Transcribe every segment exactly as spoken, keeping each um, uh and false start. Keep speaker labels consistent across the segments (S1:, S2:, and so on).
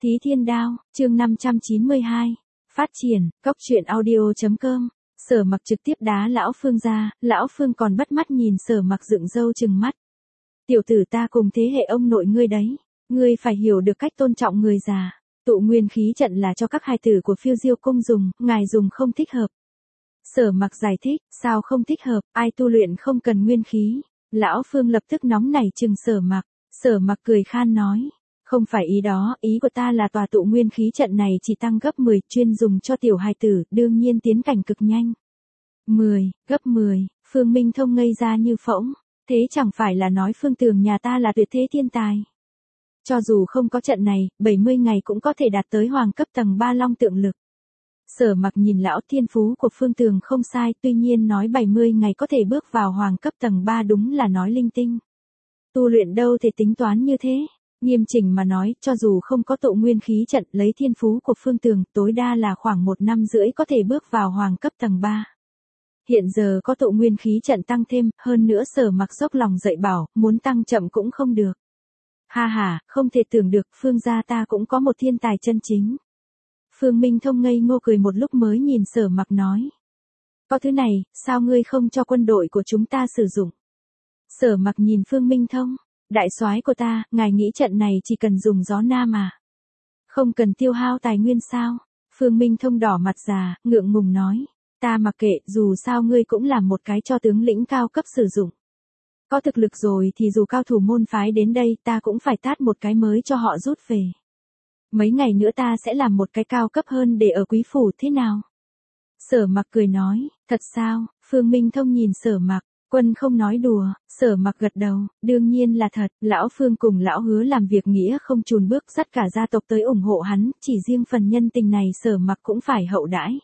S1: Thí Thiên Đao, chương năm trăm chín mươi hai. Phát triển, cốc truyện audio.com. Sở Mặc trực tiếp đá lão Phương ra, lão Phương còn bắt mắt nhìn Sở Mặc dựng râu trừng mắt. Tiểu tử ta cùng thế hệ ông nội ngươi đấy, ngươi phải hiểu được cách tôn trọng người già. Tụ nguyên khí trận là cho các hài tử của Phiêu Diêu cung dùng, ngài dùng không thích hợp. Sở Mặc giải thích, sao không thích hợp, ai tu luyện không cần nguyên khí. Lão Phương lập tức nóng nảy chừng Sở Mặc. Sở Mặc cười khan nói. Không phải ý đó, ý của ta là tòa tụ nguyên khí trận này chỉ tăng gấp mười, chuyên dùng cho tiểu hài tử, đương nhiên tiến cảnh cực nhanh. mười, gấp mười, Phương Minh Thông ngây ra như phỗng, thế chẳng phải là nói Phương Tường nhà ta là tuyệt thế thiên tài. Cho dù không có trận này, bảy mươi ngày cũng có thể đạt tới hoàng cấp tầng ba long tượng lực. Sở Mặc nhìn lão thiên phú của Phương Tường không sai, tuy nhiên nói bảy mươi ngày có thể bước vào hoàng cấp tầng ba đúng là nói linh tinh. Tu luyện đâu thể tính toán như thế. Nghiêm chỉnh mà nói, cho dù không có tụ nguyên khí trận, lấy thiên phú của Phương Tường, tối đa là khoảng một năm rưỡi có thể bước vào hoàng cấp tầng ba. Hiện giờ có tụ nguyên khí trận tăng thêm, hơn nữa Sở Mặc dốc lòng dạy bảo, muốn tăng chậm cũng không được. Ha ha, không thể tưởng được, Phương gia ta cũng có một thiên tài chân chính. Phương Minh Thông ngây ngô cười một lúc mới nhìn Sở Mặc nói. Có thứ này, sao ngươi không cho quân đội của chúng ta sử dụng? Sở Mặc nhìn Phương Minh Thông. Đại soái của ta, ngài nghĩ trận này chỉ cần dùng gió nam mà. Không cần tiêu hao tài nguyên sao? Phương Minh Thông đỏ mặt già, ngượng ngùng nói. Ta mặc kệ, dù sao ngươi cũng làm một cái cho tướng lĩnh cao cấp sử dụng. Có thực lực rồi thì dù cao thủ môn phái đến đây ta cũng phải tát một cái mới cho họ rút về. Mấy ngày nữa ta sẽ làm một cái cao cấp hơn để ở quý phủ thế nào? Sở Mặc cười nói, thật sao? Phương Minh Thông nhìn Sở Mặc. Quân không nói đùa, Sở Mặc gật đầu, đương nhiên là thật, lão Phương cùng lão Hứa làm việc nghĩa không chùn bước dắt cả gia tộc tới ủng hộ hắn, chỉ riêng phần nhân tình này Sở Mặc cũng phải hậu đãi.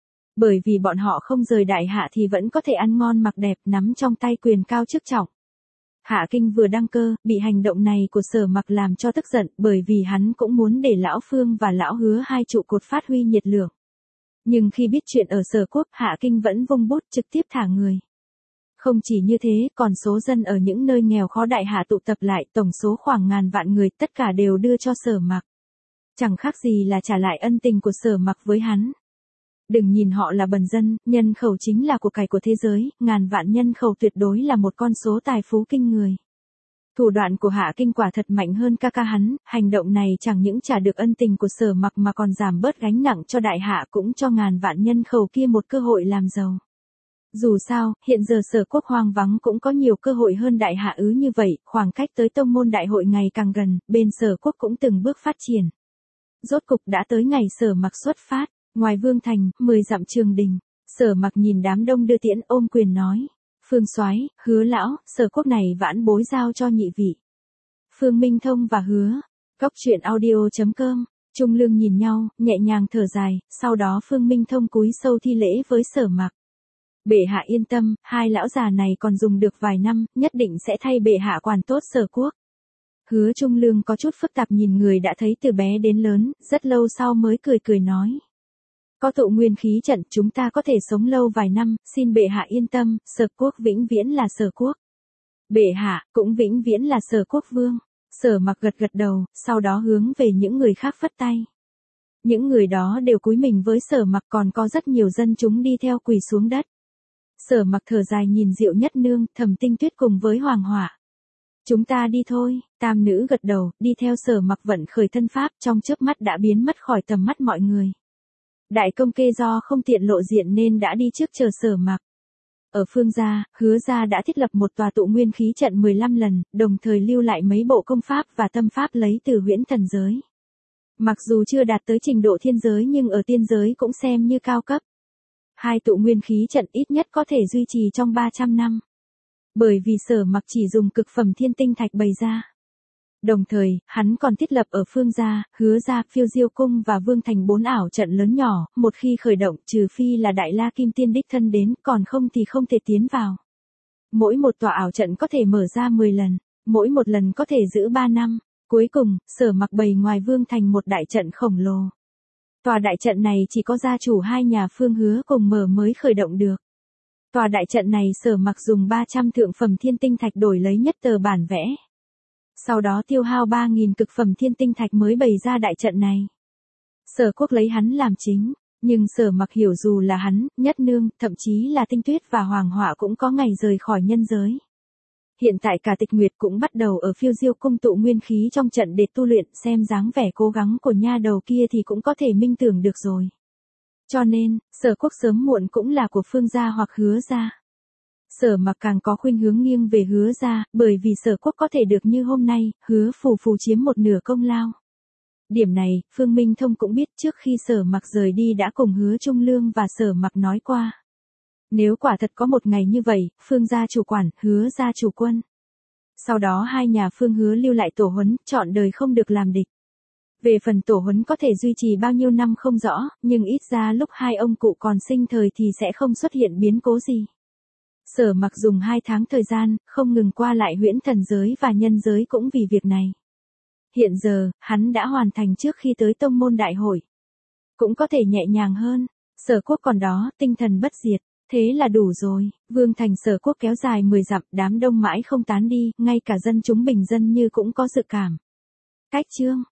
S1: Bởi vì bọn họ không rời đại hạ thì vẫn có thể ăn ngon mặc đẹp, nắm trong tay quyền cao chức trọng. Hạ Kinh vừa đăng cơ, bị hành động này của Sở Mặc làm cho tức giận, bởi vì hắn cũng muốn để lão Phương và lão Hứa hai trụ cột phát huy nhiệt lượng. Nhưng khi biết chuyện ở Sở Quốc, Hạ Kinh vẫn vung bút trực tiếp thả người. Không chỉ như thế, còn số dân ở những nơi nghèo khó đại hạ tụ tập lại, tổng số khoảng ngàn vạn người, tất cả đều đưa cho Sở Mặc. Chẳng khác gì là trả lại ân tình của Sở Mặc với hắn. Đừng nhìn họ là bần dân, nhân khẩu chính là của cải của thế giới, ngàn vạn nhân khẩu tuyệt đối là một con số tài phú kinh người. Thủ đoạn của Hạ Kinh quả thật mạnh hơn ca ca hắn, hành động này chẳng những trả được ân tình của Sở Mặc mà còn giảm bớt gánh nặng cho đại hạ, cũng cho ngàn vạn nhân khẩu kia một cơ hội làm giàu. Dù sao, hiện giờ Sở Quốc hoang vắng cũng có nhiều cơ hội hơn đại hạ ứ như vậy, khoảng cách tới tông môn đại hội ngày càng gần, bên Sở Quốc cũng từng bước phát triển. Rốt cục đã tới ngày Sở Mặc xuất phát, ngoài Vương Thành, mười dặm Trường Đình, Sở Mặc nhìn đám đông đưa tiễn ôm quyền nói. Phương soái, Hứa lão, Sở Quốc này vãn bối giao cho nhị vị. Phương Minh Thông và Hứa, cốc truyện audio.com, Trung Lương nhìn nhau, nhẹ nhàng thở dài, sau đó Phương Minh Thông cúi sâu thi lễ với Sở Mặc. Bệ hạ yên tâm, hai lão già này còn dùng được vài năm, nhất định sẽ thay bệ hạ quản tốt Sở Quốc. Hứa Trung Lương có chút phức tạp nhìn người đã thấy từ bé đến lớn, rất lâu sau mới cười cười nói. Có tụ nguyên khí trận, chúng ta có thể sống lâu vài năm, xin bệ hạ yên tâm, Sở Quốc vĩnh viễn là Sở Quốc. Bệ hạ, cũng vĩnh viễn là Sở Quốc vương. Sở Mặc gật gật đầu, sau đó hướng về những người khác phất tay. Những người đó đều cúi mình với Sở Mặc, còn có rất nhiều dân chúng đi theo quỳ xuống đất. Sở Mặc thở dài nhìn Diệu Nhất Nương, Thẩm Tinh Tuyết cùng với Hoàng Hỏa. Chúng ta đi thôi, tam nữ gật đầu, đi theo Sở Mặc vận khởi thân pháp, trong chớp mắt đã biến mất khỏi tầm mắt mọi người. Đại công kê do không tiện lộ diện nên đã đi trước chờ Sở Mặc. Ở Phương gia, Hứa gia đã thiết lập một tòa tụ nguyên khí trận mười lăm lần, đồng thời lưu lại mấy bộ công pháp và tâm pháp lấy từ huyễn thần giới. Mặc dù chưa đạt tới trình độ thiên giới nhưng ở tiên giới cũng xem như cao cấp. Hai tụ nguyên khí trận ít nhất có thể duy trì trong ba trăm năm. Bởi vì Sở Mặc chỉ dùng cực phẩm thiên tinh thạch bày ra. Đồng thời, hắn còn thiết lập ở Phương gia, Hứa gia, Phiêu Diêu cung và Vương Thành bốn ảo trận lớn nhỏ, một khi khởi động, trừ phi là Đại La Kim Tiên đích thân đến, còn không thì không thể tiến vào. Mỗi một tòa ảo trận có thể mở ra mười lần, mỗi một lần có thể giữ ba năm. Cuối cùng, Sở Mặc bày ngoài Vương Thành một đại trận khổng lồ. Tòa đại trận này chỉ có gia chủ hai nhà Phương Hứa cùng mở mới khởi động được. Tòa đại trận này Sở Mặc dùng ba trăm thượng phẩm thiên tinh thạch đổi lấy nhất tờ bản vẽ. Sau đó tiêu hao ba nghìn cực phẩm thiên tinh thạch mới bày ra đại trận này. Sở Quốc lấy hắn làm chính, nhưng Sở Mặc hiểu dù là hắn, Nhất Nương, thậm chí là Tinh Tuyết và Hoàng Họa cũng có ngày rời khỏi nhân giới. Hiện tại cả Tịch Nguyệt cũng bắt đầu ở Phiêu Diêu cung tụ nguyên khí trong trận để tu luyện, xem dáng vẻ cố gắng của nha đầu kia thì cũng có thể minh tưởng được rồi. Cho nên, Sở Quốc sớm muộn cũng là của Phương gia hoặc Hứa gia. Sở Mặc càng có khuynh hướng nghiêng về Hứa gia, bởi vì Sở Quốc có thể được như hôm nay, Hứa Phù Phù chiếm một nửa công lao. Điểm này, Phương Minh Thông cũng biết trước khi Sở Mặc rời đi đã cùng Hứa Trung Lương và Sở Mặc nói qua. Nếu quả thật có một ngày như vậy, Phương gia chủ quản, Hứa gia chủ quân. Sau đó hai nhà Phương Hứa lưu lại tổ huấn, trọn đời không được làm địch. Về phần tổ huấn có thể duy trì bao nhiêu năm không rõ, nhưng ít ra lúc hai ông cụ còn sinh thời thì sẽ không xuất hiện biến cố gì. Sở Mặc dùng hai tháng thời gian, không ngừng qua lại huyễn thần giới và nhân giới cũng vì việc này. Hiện giờ, hắn đã hoàn thành trước khi tới tông môn đại hội. Cũng có thể nhẹ nhàng hơn, Sở Quốc còn đó, tinh thần bất diệt, thế là đủ rồi. Vương thành Sở Quốc kéo dài mười dặm, đám đông mãi không tán đi, ngay cả dân chúng bình dân như cũng có dự cảm. Cách chương